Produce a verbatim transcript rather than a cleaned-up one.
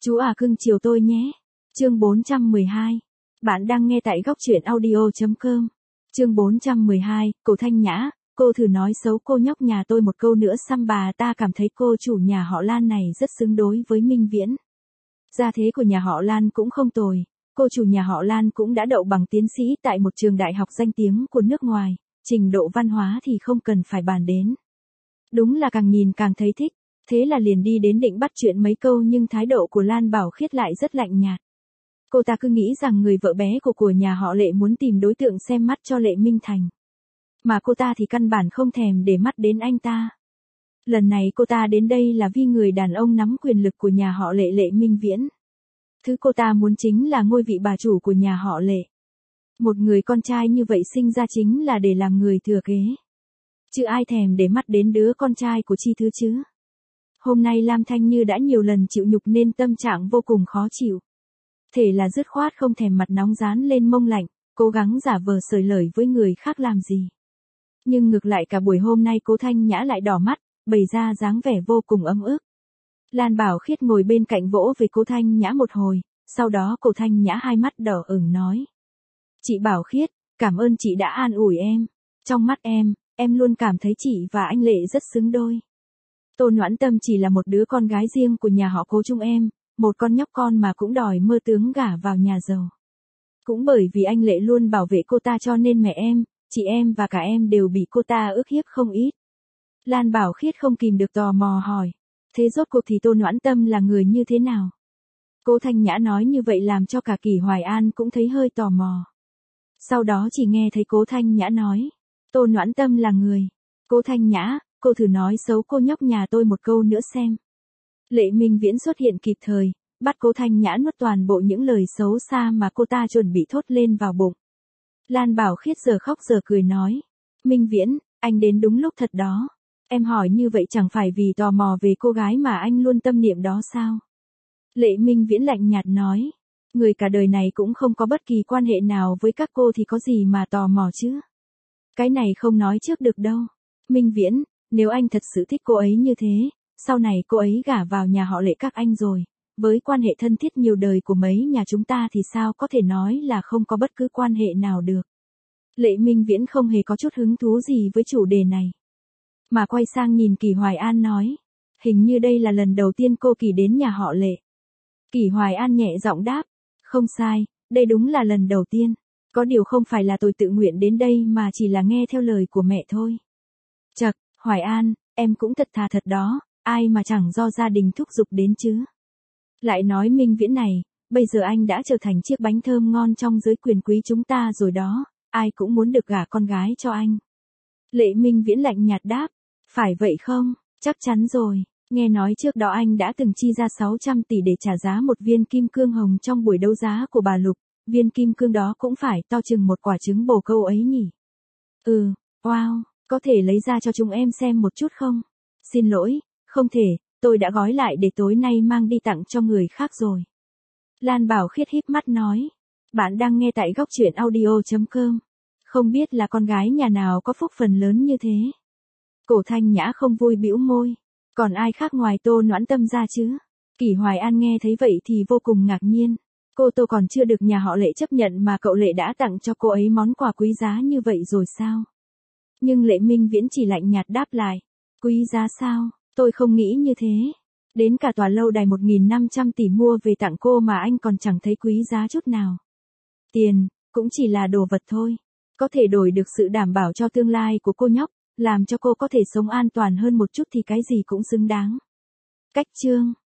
Chú à cưng chiều tôi nhé. Chương bốn trăm mười hai. Bạn đang nghe tại góc truyện audio chấm com. Chương bốn trăm mười hai, Cổ Thanh Nhã, cô thử nói xấu cô nhóc nhà tôi một câu nữa xăm bà ta cảm thấy cô chủ nhà họ Lan này rất xứng đối với Minh Viễn. Gia thế của nhà họ Lan cũng không tồi, cô chủ nhà họ Lan cũng đã đậu bằng tiến sĩ tại một trường đại học danh tiếng của nước ngoài, trình độ văn hóa thì không cần phải bàn đến. Đúng là càng nhìn càng thấy thích, thế là liền đi đến định bắt chuyện mấy câu nhưng thái độ của Lan Bảo Khiết lại rất lạnh nhạt. Cô ta cứ nghĩ rằng người vợ bé của của nhà họ Lệ muốn tìm đối tượng xem mắt cho Lệ Minh Thành. Mà cô ta thì căn bản không thèm để mắt đến anh ta. Lần này cô ta đến đây là vì người đàn ông nắm quyền lực của nhà họ Lệ Lệ Minh Viễn. Thứ cô ta muốn chính là ngôi vị bà chủ của nhà họ Lệ. Một người con trai như vậy sinh ra chính là để làm người thừa kế. Chứ ai thèm để mắt đến đứa con trai của Chi Thứ chứ. Hôm nay Lam Thanh Như đã nhiều lần chịu nhục nên tâm trạng vô cùng khó chịu. Thể là dứt khoát không thèm mặt nóng dán lên mông lạnh, cố gắng giả vờ sởi lời với người khác làm gì. Nhưng ngược lại cả buổi hôm nay Cố Thanh Nhã lại đỏ mắt, bày ra dáng vẻ vô cùng ấm ức. Lan Bảo Khiết ngồi bên cạnh vỗ về Cố Thanh Nhã một hồi, sau đó Cố Thanh Nhã hai mắt đỏ ửng nói. Chị Bảo Khiết, cảm ơn chị đã an ủi em. Trong mắt em, em luôn cảm thấy chị và anh Lệ rất xứng đôi. Tô Noãn Tâm chỉ là một đứa con gái riêng của nhà họ Cố chúng em, một con nhóc con mà cũng đòi mơ tướng gả vào nhà giàu. Cũng bởi vì anh Lệ luôn bảo vệ cô ta cho nên mẹ em, chị em và cả em đều bị cô ta ức hiếp không ít. Lan Bảo Khiết không kìm được tò mò hỏi. Thế rốt cuộc thì Tô Noãn Tâm là người như thế nào? Cố Thanh Nhã nói như vậy làm cho cả Kỷ Hoài An cũng thấy hơi tò mò. Sau đó chỉ nghe thấy Cố Thanh Nhã nói. Tô Noãn Tâm là người. Cố Thanh Nhã, cô thử nói xấu cô nhóc nhà tôi một câu nữa xem. Lệ Minh Viễn xuất hiện kịp thời, bắt Cố Thanh Nhã nuốt toàn bộ những lời xấu xa mà cô ta chuẩn bị thốt lên vào bụng. Lan Bảo Khiết giờ khóc giờ cười nói. Minh Viễn, anh đến đúng lúc thật đó. Em hỏi như vậy chẳng phải vì tò mò về cô gái mà anh luôn tâm niệm đó sao? Lệ Minh Viễn lạnh nhạt nói. Người cả đời này cũng không có bất kỳ quan hệ nào với các cô thì có gì mà tò mò chứ? Cái này không nói trước được đâu. Minh Viễn, nếu anh thật sự thích cô ấy như thế, sau này cô ấy gả vào nhà họ Lệ các anh rồi, với quan hệ thân thiết nhiều đời của mấy nhà chúng ta thì sao có thể nói là không có bất cứ quan hệ nào được. Lệ Minh Viễn không hề có chút hứng thú gì với chủ đề này. Mà quay sang nhìn Kỷ Hoài An nói. Hình như đây là lần đầu tiên cô Kỷ đến nhà họ Lệ. Kỷ Hoài An nhẹ giọng đáp. Không sai, đây đúng là lần đầu tiên. Có điều không phải là tôi tự nguyện đến đây mà chỉ là nghe theo lời của mẹ thôi. Chật, Hoài An, em cũng thật thà thật đó, ai mà chẳng do gia đình thúc giục đến chứ. Lại nói Minh Viễn này, bây giờ anh đã trở thành chiếc bánh thơm ngon trong giới quyền quý chúng ta rồi đó, ai cũng muốn được gả con gái cho anh. Lệ Minh Viễn lạnh nhạt đáp, phải vậy không, chắc chắn rồi, nghe nói trước đó anh đã từng chi ra sáu trăm tỷ để trả giá một viên kim cương hồng trong buổi đấu giá của bà Lục, viên kim cương đó cũng phải to chừng một quả trứng bồ câu ấy nhỉ. Ừ, wow, có thể lấy ra cho chúng em xem một chút không? Xin lỗi, không thể, tôi đã gói lại để tối nay mang đi tặng cho người khác rồi. Lan Bảo Khiết híp mắt nói, bạn đang nghe tại góc truyện audio chấm com. Không biết là con gái nhà nào có phúc phần lớn như thế. Cổ Thanh Nhã không vui bĩu môi. Còn ai khác ngoài Tô Noãn Tâm ra chứ? Kỷ Hoài An nghe thấy vậy thì vô cùng ngạc nhiên. Cô Tô còn chưa được nhà họ Lệ chấp nhận mà cậu Lệ đã tặng cho cô ấy món quà quý giá như vậy rồi sao? Nhưng Lệ Minh Viễn chỉ lạnh nhạt đáp lại. Quý giá sao? Tôi không nghĩ như thế. Đến cả tòa lâu đài một nghìn năm trăm tỷ mua về tặng cô mà anh còn chẳng thấy quý giá chút nào. Tiền, cũng chỉ là đồ vật thôi. Có thể đổi được sự đảm bảo cho tương lai của cô nhóc, làm cho cô có thể sống an toàn hơn một chút thì cái gì cũng xứng đáng. Cách chương